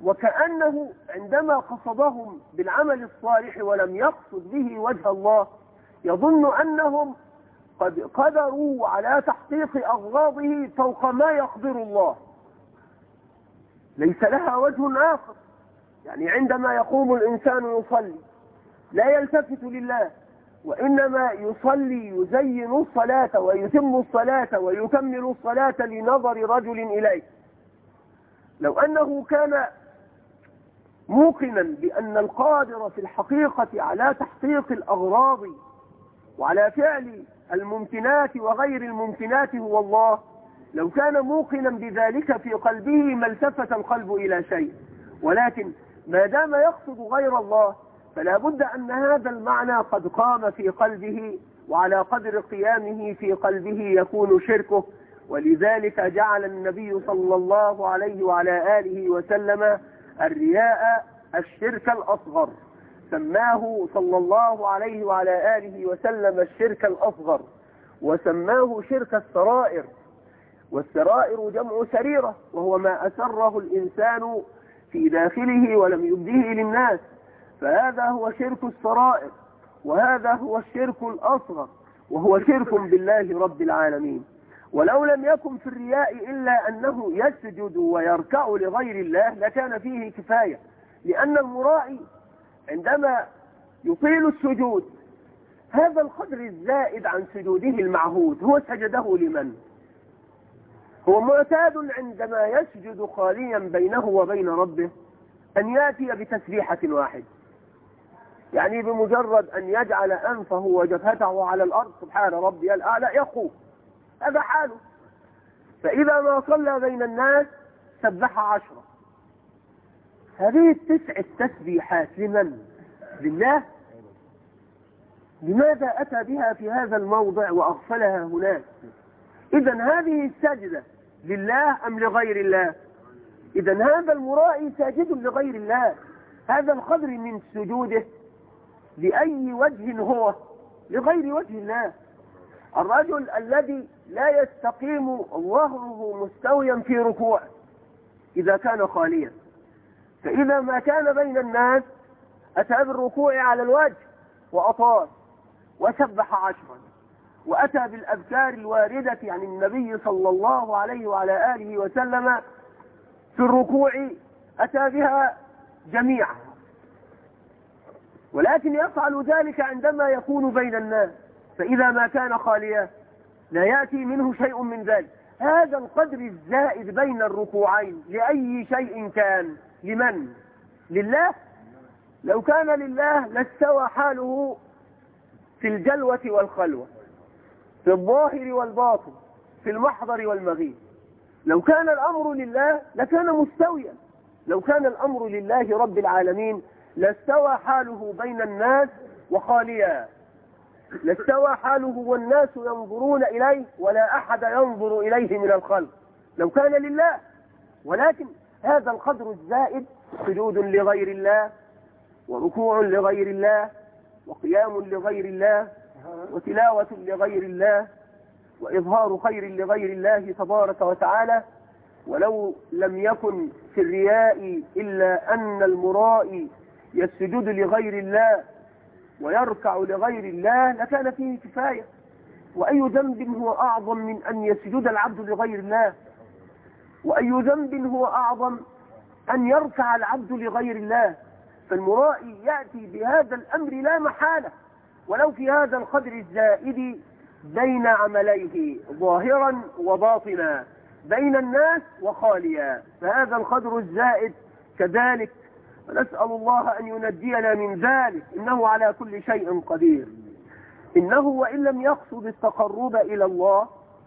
وكأنه عندما قصدهم بالعمل الصالح ولم يقصد به وجه الله يظن أنهم قد قدروا على تحقيق أغراضه فوق ما يقدر الله، ليس لها وجه آخر. يعني عندما يقوم الإنسان يصلي لا يلتفت لله، وإنما يصلي يزين الصلاة ويتم الصلاة ويكمل الصلاة لنظر رجل إليه. لو أنه كان موقنا بأن القادر في الحقيقة على تحقيق الأغراض وعلى فعل الممكنات وغير الممكنات هو الله، لو كان موقنا بذلك في قلبه ما التفت القلب إلى شيء. ولكن ما دام يقصد غير الله فلا بد أن هذا المعنى قد قام في قلبه، وعلى قدر قيامه في قلبه يكون شركه. ولذلك جعل النبي صلى الله عليه وعلى آله وسلم الرياء الشرك الأصغر، سماه صلى الله عليه وعلى آله وسلم الشرك الأصغر، وسماه شرك السرائر. والسرائر جمع سريرة، وهو ما أسره الإنسان في داخله ولم يبديه للناس، فهذا هو شرك السرائر، وهذا هو الشرك الأصغر، وهو شرك بالله رب العالمين. ولو لم يكن في الرياء إلا أنه يسجد ويركع لغير الله لكان فيه كفاية، لأن المرائي عندما يطيل السجود هذا القدر الزائد عن سجوده المعهود هو سجده لمن؟ هو معتاد عندما يسجد خاليا بينه وبين ربه أن يأتي بتسبيحة واحد، يعني بمجرد أن يجعل أنفه وجبهته على الأرض سبحان ربي الأعلى يقوم، هذا حاله. فإذا ما صلى بين الناس سبح عشرة. هذه التسع التسبيحات لمن؟ لله. لماذا أتى بها في هذا الموضع وأغفلها هناك؟ إذن هذه السجدة لله أم لغير الله؟ إذن هذا المرائي ساجد لغير الله. هذا القدر من سجوده لأي وجه هو؟ لغير وجه الله. الرجل الذي لا يستقيم ظهره مستويا في ركوع إذا كان خاليا، فإذا ما كان بين الناس أتى بالركوع على الوجه وأطال وسبح عشرا، وأتى بالأذكار الواردة عن النبي صلى الله عليه وعلى آله وسلم في الركوع أتى بها جميعا. ولكن يفعل ذلك عندما يكون بين الناس، فإذا ما كان خاليا لا يأتي منه شيء من ذلك. هذا القدر الزائد بين الركوعين لأي شيء كان لمن؟ لله. لو كان لله لاستوى حاله في الجلوة والخلوة، في الظاهر والباطن، في المحضر والمغيب. لو كان الأمر لله لكان مستويا. لو كان الأمر لله رب العالمين لاستوى حاله بين الناس وخاليا، لاستوى حاله والناس ينظرون إليه ولا أحد ينظر إليه من الخلق، لو كان لله. ولكن هذا القدر الزائد سجود لغير الله، وركوع لغير الله، وقيام لغير الله، وتلاوة لغير الله، وإظهار خير لغير الله تبارك وتعالى. ولو لم يكن في الرياء إلا أن المرائي يسجد لغير الله ويركع لغير الله لكان فيه كفاية. وأي ذنب هو أعظم من أن يسجد العبد لغير الله؟ وأي ذنب هو أعظم أن يركع العبد لغير الله؟ فالمرائي يأتي بهذا الأمر لا محالة، ولو في هذا القدر الزائد بين عمليه ظاهرا وباطنا، بين الناس وخاليا، فهذا القدر الزائد كذلك. ونسأل الله أن ينجينا من ذلك، إنه على كل شيء قدير. إنه وإن لم يقصد التقرب إلى الله،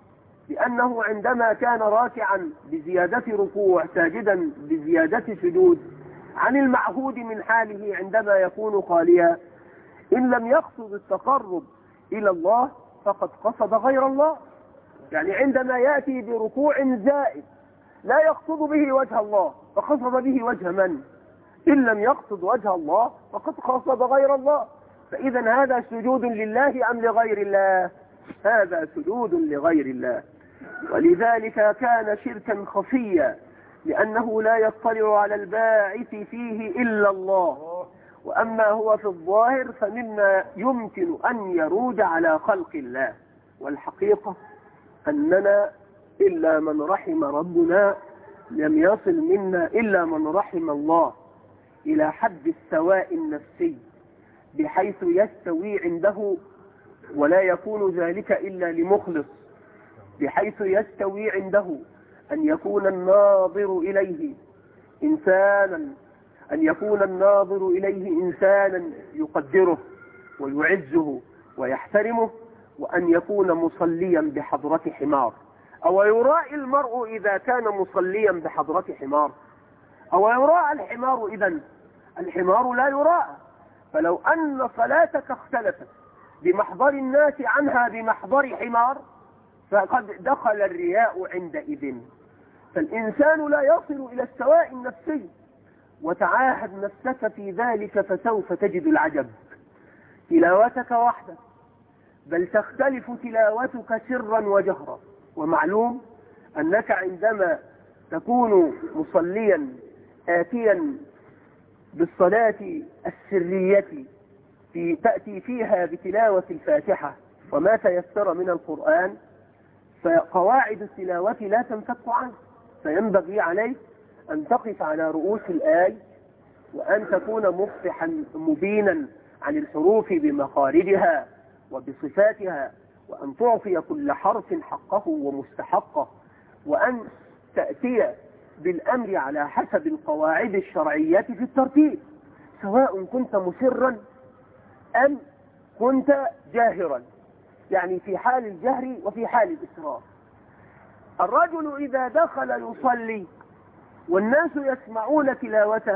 لأنه عندما كان راكعا بزيادة ركوع ساجدا بزيادة سجود عن المعهود من حاله عندما يكون خاليا، إن لم يقصد التقرب إلى الله فقد قصد غير الله. يعني عندما يأتي بركوع زائد لا يقصد به وجه الله فقصد به وجه من؟ إن لم يقصد وجه الله فقد قصد غير الله. فإذا هذا سجود لله أم لغير الله؟ هذا سجود لغير الله. ولذلك كان شركا خفيا، لأنه لا يطلع على الباعث فيه إلا الله، وأما هو في الظاهر فمما يمكن أن يروج على خلق الله. والحقيقة أننا إلا من رحم ربنا لم يصل منا إلا من رحم الله إلى حد السواء النفسي، بحيث يستوي عنده، ولا يكون ذلك إلا لمخلص، بحيث يستوي عنده أن يكون الناظر إليه إنسانا أن يكون الناظر إليه إنسانا يقدره ويعزه ويحترمه، وأن يكون مصليا بحضرة حمار. أو يراء المرء إذا كان مصليا بحضرة حمار؟ أو يراء الحمار إذن؟ الحمار لا يراء. فلو أن صلاتك اختلفت بمحضر الناس عنها بمحضر حمار فقد دخل الرياء عندئذ. فالإنسان لا يصل إلى السواء النفسي، وتعاهد نفسك في ذلك فسوف تجد العجب. تلاوتك وحدك، بل تختلف تلاوتك سرا وجهرا. ومعلوم أنك عندما تكون مصليا آتيا بالصلاة السرية في تأتي فيها بتلاوة الفاتحة وما تيسر من القرآن، فقواعد التلاوة لا تنفك عنه، فينبغي عليك أن تقف على رؤوس الآي، وأن تكون مفصحا مبينا عن الحروف بمخارجها وبصفاتها، وأن تعطي كل حرف حقه ومستحقه، وأن تأتي بالأمر على حسب القواعد الشرعية في الترتيب، سواء كنت مسرا أم كنت جاهرا، يعني في حال الجهر وفي حال الإسرار. الرجل إذا دخل يصلي والناس يسمعون تلاوته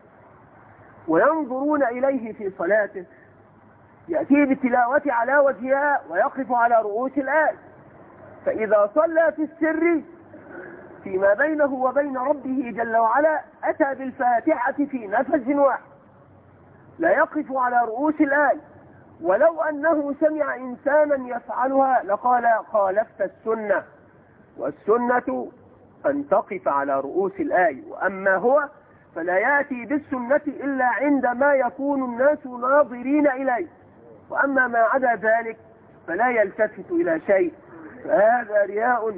وينظرون إليه في صلاته، يأتي بالتلاوة على وجهها ويقف على رؤوس الآية. فإذا صلى في السر فيما بينه وبين ربه جل وعلا أتى بالفاتحة في نفس واحد، لا يقف على رؤوس الآية. ولو أنه سمع إنسانا يفعلها لقال خالفت السنة، والسنة أن تقف على رؤوس الآية، وأما هو فلا يأتي بالسنة إلا عندما يكون الناس ناظرين إليه، وأما ما عدا ذلك فلا يلتفت إلى شيء. فهذا رياء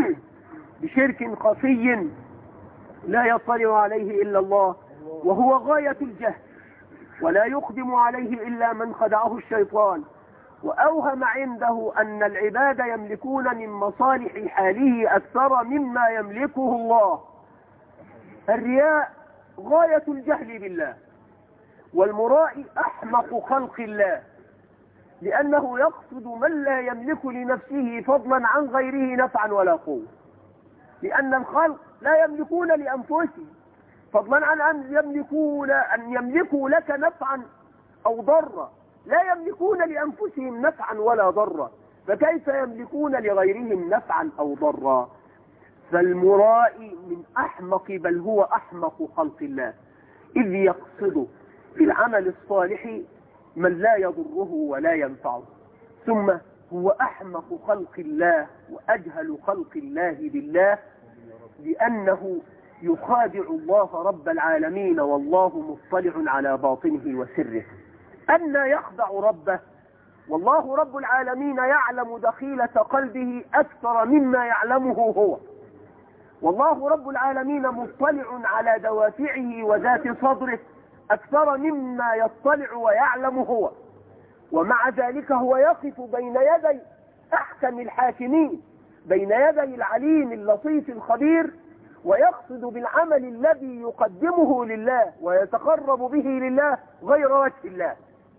بشرك خفي لا يطلع عليه إلا الله، وهو غاية الجهل، ولا يقدم عليه إلا من خدعه الشيطان وأوهم عنده أن العباد يملكون من مصالح حاله أكثر مما يملكه الله. الرياء غاية الجهل بالله، والمرائي أحمق خلق الله، لأنه يقصد من لا يملك لنفسه فضلا عن غيره نفعا ولا قوة، لأن الخلق لا يملكون لأنفسهم فضلا عن أن يملكون أن يملكوا لك نفعا أو ضرا، لا يملكون لأنفسهم نفعا ولا ضرا، فكيف يملكون لغيرهم نفعا أو ضرا؟ فالمرائي من أحمق بل هو أحمق خلق الله، إذ يقصد في العمل الصالح من لا يضره ولا ينفعه. ثم هو أحمق خلق الله وأجهل خلق الله بالله، لأنه يخادع الله رب العالمين والله مطلع على باطنه وسره. أن يخدع ربه والله رب العالمين يعلم دخيلة قلبه أكثر مما يعلمه هو، والله رب العالمين مطلع على دوافعه وذات صدره أكثر مما يطلع ويعلم هو، ومع ذلك هو يقف بين يدي أحكم الحاكمين، بين يدي العليم اللطيف الخبير، ويقصد بالعمل الذي يقدمه لله ويتقرب به لله غير وجه الله.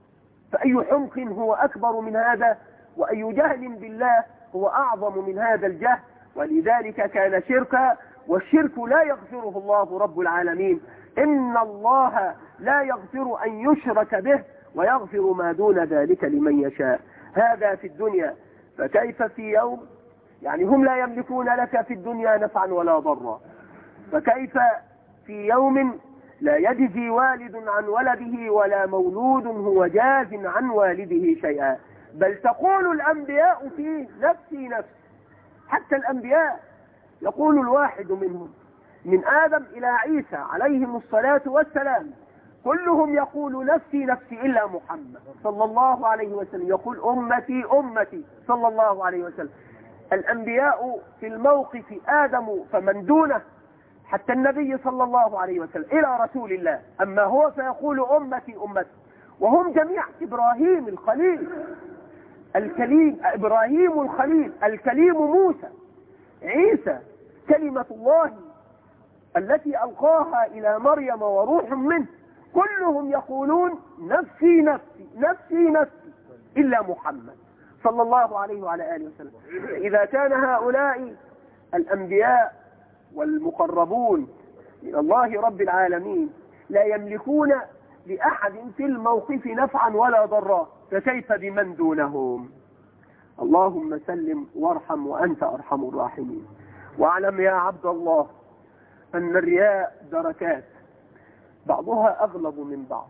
فأي حمق هو أكبر من هذا؟ وأي جهل بالله هو أعظم من هذا الجهل؟ ولذلك كان شركا، والشرك لا يغفره الله رب العالمين. إن الله لا يغفر أن يشرك به ويغفر ما دون ذلك لمن يشاء. هذا في الدنيا، فكيف في يوم يعني هم لا يملكون لك في الدنيا نفعا ولا ضرا، فكيف في يوم لا يجزي والد عن ولده ولا مولود هو جاز عن والده شيئا، بل تقول الأنبياء فيه نفسي نفسي. حتى الأنبياء يقول الواحد منهم من آدم إلى عيسى عليهم الصلاة والسلام كلهم يقول نفسي نفسي إلا محمد صلى الله عليه وسلم يقول أمتي أمتي صلى الله عليه وسلم. الأنبياء في الموقف آدم فمن دونه حتى النبي صلى الله عليه وسلم إلى رسول الله، أما هو فيقول أمتي أمتي، وهم جميع إبراهيم الخليل الكليم، إبراهيم الخليل الكليم موسى، عيسى كلمة الله التي ألقاها إلى مريم وروح منه، كلهم يقولون نفسي نفسي نفسي نفسي إلا محمد صلى الله عليه وعلى آله وسلم. إذا كان هؤلاء الأنبياء والمقربون من الله رب العالمين لا يملكون لأحد في الموقف نفعا ولا ضرا، فكيف بمن دونهم؟ اللهم سلم وارحم وأنت أرحم الراحمين. واعلم يا عبد الله أن الرياء دركات بعضها أغلظ من بعض،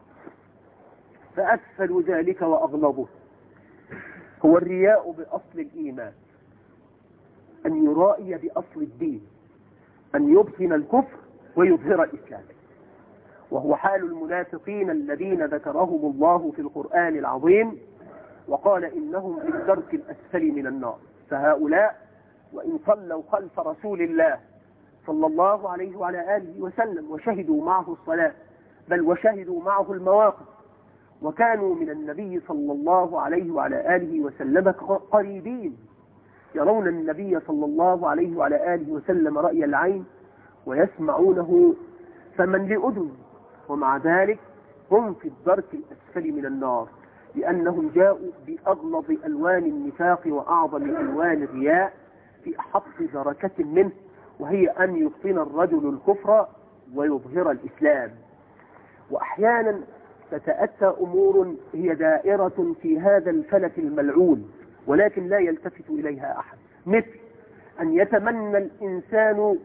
فأسفل ذلك وأغلظه هو الرياء بأصل الإيمان، أن يرائي بأصل الدين، أن يبطن الكفر ويظهر الإسلام، وهو حال المنافقين الذين ذكرهم الله في القرآن العظيم وقال إنهم في الدرك الأسفل من النار. فهؤلاء وإن صلوا خلف رسول الله صلى الله عليه وعلى آله وسلم وشهدوا معه الصلاة بل وشهدوا معه المواقف وكانوا من النبي صلى الله عليه وعلى آله وسلم قريبين، يرون النبي صلى الله عليه وعلى آله وسلم رأي العين ويسمعونه فمن لأذن، ومع ذلك هم في الدرك الأسفل من النار، لأنهم جاءوا بأغلظ ألوان النفاق وأعظم ألوان الرياء في أحط دركة منه، وهي أن يبطن الرجل الكفر ويظهر الإسلام. وأحيانا تتأتى أمور هي دائرة في هذا الفلك الملعون ولكن لا يلتفت إليها أحد، مثل أن يتمنى الإنسان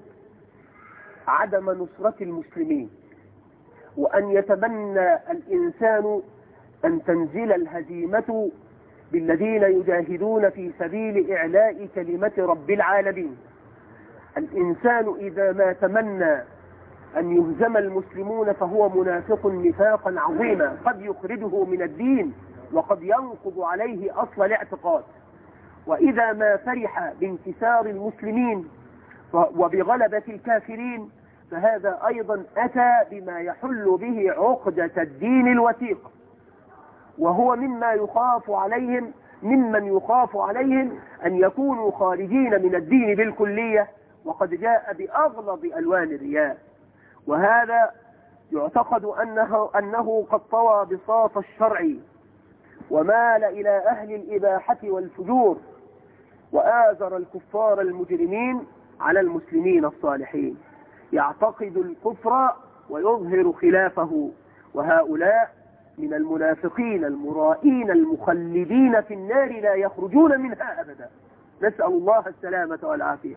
عدم نصرة المسلمين، وأن يتمنى الإنسان أن تنزل الهزيمة بالذين يجاهدون في سبيل إعلاء كلمة رب العالمين. الإنسان إذا ما تمنى أن يهزم المسلمون فهو منافق نفاقا عظيما قد يخرجه من الدين وقد ينقض عليه أصل الاعتقاد. وإذا ما فرح بانتصار المسلمين وبغلبة الكافرين فهذا أيضا أتى بما يحل به عقدة الدين الوثيق، وهو مما يخاف عليهم ممن يخاف عليهم أن يكونوا خارجين من الدين بالكلية، وقد جاء بأغلظ ألوان الرياء. وهذا يعتقد أنه, أنه قد طوى بساط الشرع ومال إلى أهل الإباحة والفجور وآزر الكفار المجرمين على المسلمين الصالحين، يعتقد الكفر ويظهر خلافه، وهؤلاء من المنافقين المرائين المخلدين في النار لا يخرجون منها أبدا، نسأل الله السلامة والعافية.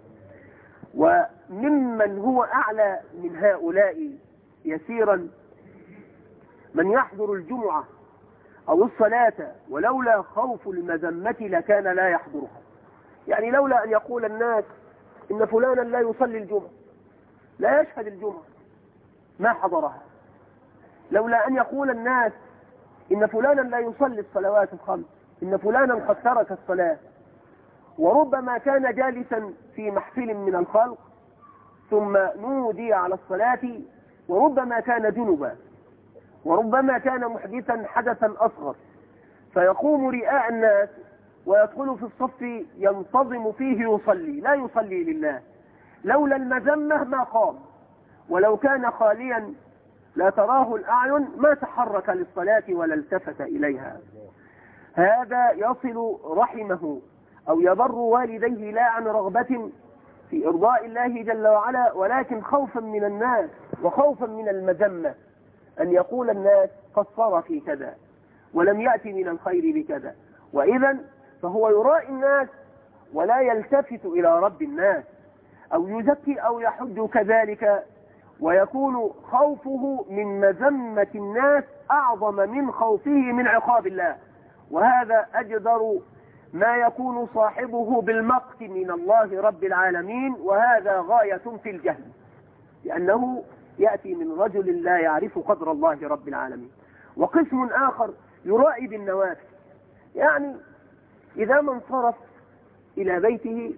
وممن هو أعلى من هؤلاء يسيرا من يحضر الجمعة أو الصلاة ولولا خوف المذمة لكان لا يحضرها، يعني لولا أن يقول الناس إن فلانا لا يصلي الجمعة لا يشهد الجمعة ما حضرها، لولا أن يقول الناس إن فلانا لا يصلي الصلوات الخمس، إن فلانا قد ترك الصلاة، وربما كان جالسا في محفل من الخلق ثم نودي على الصلاة، وربما كان جنبا، وربما كان محدثا حدثا أصغر، فيقوم رئاء الناس ويدخل في الصف ينتظم فيه يصلي، لا يصلي لله، لولا المذمة ما قام، ولو كان خاليا لا تراه الأعين ما تحرك للصلاة ولا التفت إليها. هذا يصل رحمه أو يبر والديه لا عن رغبة في إرضاء الله جل وعلا، ولكن خوفا من الناس وخوفا من المذمة، أن يقول الناس قصر في كذا ولم يأتي من الخير بكذا، وإذا فهو يرائي الناس ولا يلتفت إلى رب الناس، أو يزكي أو يحج كذلك، ويكون خوفه من مذمة الناس أعظم من خوفه من عقاب الله، وهذا أجدر ما يكون صاحبه بالمقت من الله رب العالمين، وهذا غاية في الجهل، لأنه يأتي من رجل لا يعرف قدر الله رب العالمين. وقسم آخر يرائي بالنوافل، يعني إذا ما انصرف إلى بيته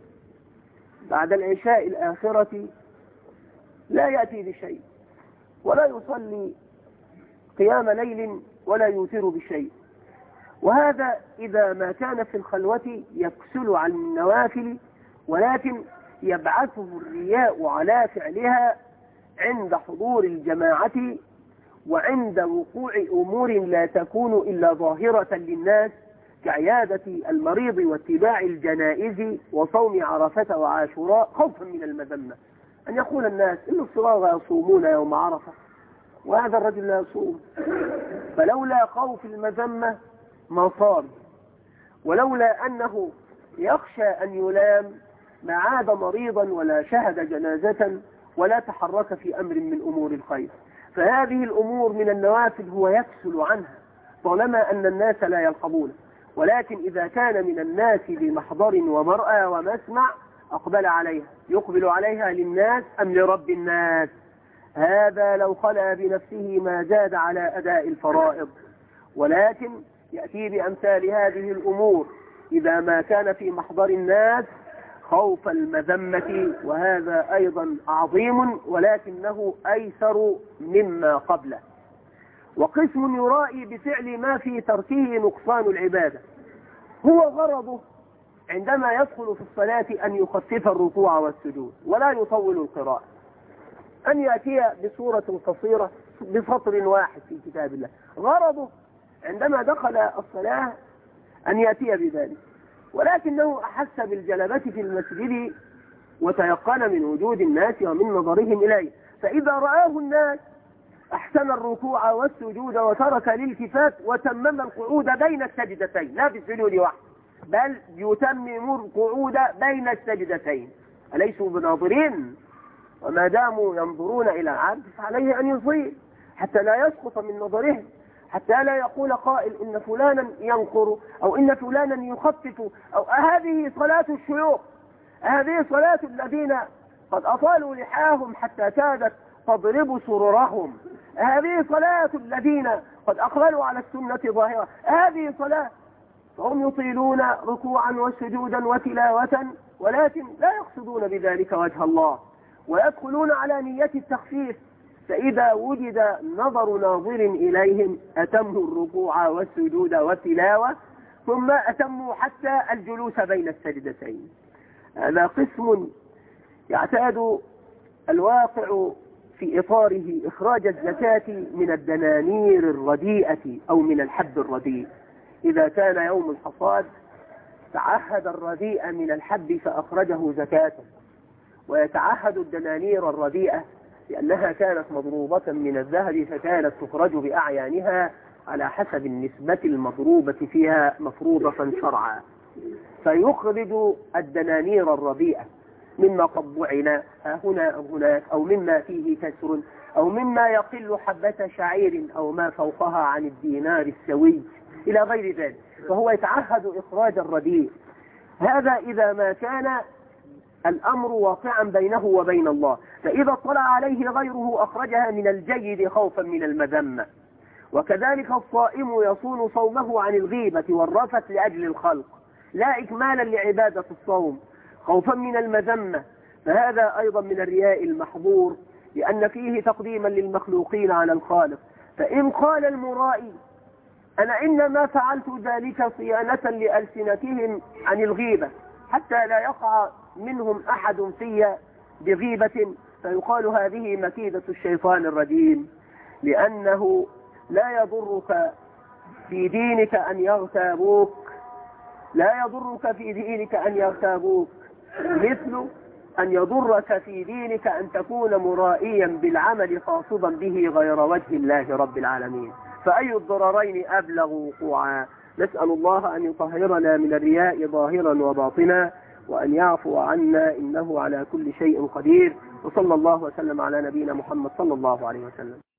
بعد العشاء الآخرة لا يأتي بشيء ولا يصلي قيام ليل ولا يوتر بشيء، وهذا إذا ما كان في الخلوة يكسل عن النوافل، ولكن يبعثه الرياء على فعلها عند حضور الجماعة وعند وقوع أمور لا تكون إلا ظاهرة للناس كعيادة المريض واتباع الجنائز وصوم عرفة وعاشوراء، خوفا من المذمة. أن يقول الناس إن الصراغ يصومون يوم عرفة وهذا الرجل لا يصوم، فلولا خوف المذمة ما صام، ولولا أنه يخشى أن يلام ما عاد مريضا ولا شهد جنازة ولا تحرك في أمر من أمور الخير. فهذه الأمور من النوافل هو يكسل عنها طالما أن الناس لا يلقبون، ولكن إذا كان من الناس بمحضر ومرأى ومسمع أقبل عليها، يقبل عليها للناس أم لرب الناس. هذا لو خلا بنفسه ما زاد على أداء الفرائض، ولكن يأتي بأمثال هذه الأمور إذا ما كان في محضر الناس خوف المذمة، وهذا أيضا عظيم ولكنه أيسر مما قبله. وقسم يرائي بفعل ما في تركه نقصان العبادة، هو غرضه عندما يدخل في الصلاة أن يخفف الركوع والسجود ولا يطول القراءة، أن يأتي بسورة قصيرة بسطر واحد في كتاب الله، غرضه عندما دخل الصلاة أن يأتي بذلك، ولكنه أحس بالجلبة في المسجد وتيقن من وجود الناس ومن نظرهم إليه، فإذا رآه الناس أحسن الركوع والسجود وترك الالتفات وتمم القعود بين السجدتين، لا في السجود واحد بل يتمم القعود بين السجدتين. أليسوا بناظرين؟ وما داموا ينظرون إلى العبد فعليه أن يصيب حتى لا يسقط من نظرهم، حتى لا يقول قائل إن فلانا ينقر أو إن فلانا يخفف، أو هذه صلاة الشيوخ، هذه صلاة الذين قد أطالوا لحاهم حتى كادت تضرب سررهم، هذه صلاة الذين قد أقبلوا على السنة ظاهرة، هذه صلاة. فهم يطيلون ركوعا وسجودا وتلاوة ولكن لا يقصدون بذلك وجه الله، ويدخلون على نية التخفيف، فإذا وجد نظر ناظر إليهم أتموا الركوع والسجود والتلاوة ثم أتموا حتى الجلوس بين السجدتين. هذا قسم يعتاد الواقع في إطاره إخراج الزكاة من الدنانير الرديئة أو من الحب الرديء. إذا كان يوم الحصاد تعهد الرديء من الحب فأخرجه زكاة، ويتعهد الدنانير الرديئة لأنها كانت مضروبة من الذهب فكانت تخرج بأعيانها على حسب النسبة المضروبة فيها مفروضة شرعا، فيخرج الدنانير الرديئة مما قد بعنا هنا أو هناك، أو مما فيه كسر، أو مما يقل حبة شعير أو ما فوقها عن الدينار السوي إلى غير ذلك، فهو يتعهد إخراج الرديء. هذا إذا ما كان الأمر واقعا بينه وبين الله، فإذا اطلع عليه غيره أخرجها من الجيد خوفا من المذمة. وكذلك الصائم يصون صومه عن الغيبة والرفث لأجل الخلق لا إكمالا لعبادة الصوم خوفا من المذمة، فهذا أيضا من الرياء المحظور لأن فيه تقديما للمخلوقين على الخالق. فإن قال المرائي أنا إنما فعلت ذلك صيانة لألسنتهم عن الغيبة حتى لا يقع منهم أحد في بغيبة، فيقال هذه مكيدة الشيطان الرجيم، لأنه لا يضرك في دينك أن يغتابوك، لا يضرك في دينك أن يغتابوك مثل أن يضرك في دينك أن تكون مرائيا بالعمل قاصدا به غير وجه الله رب العالمين، فأي الضررين أبلغ وقوعا. نسأل الله أن يطهرنا من الرياء ظاهرا وباطنا وأن يعفو عنا إنه على كل شيء قدير. وصلى الله وسلم على نبينا محمد صلى الله عليه وسلم.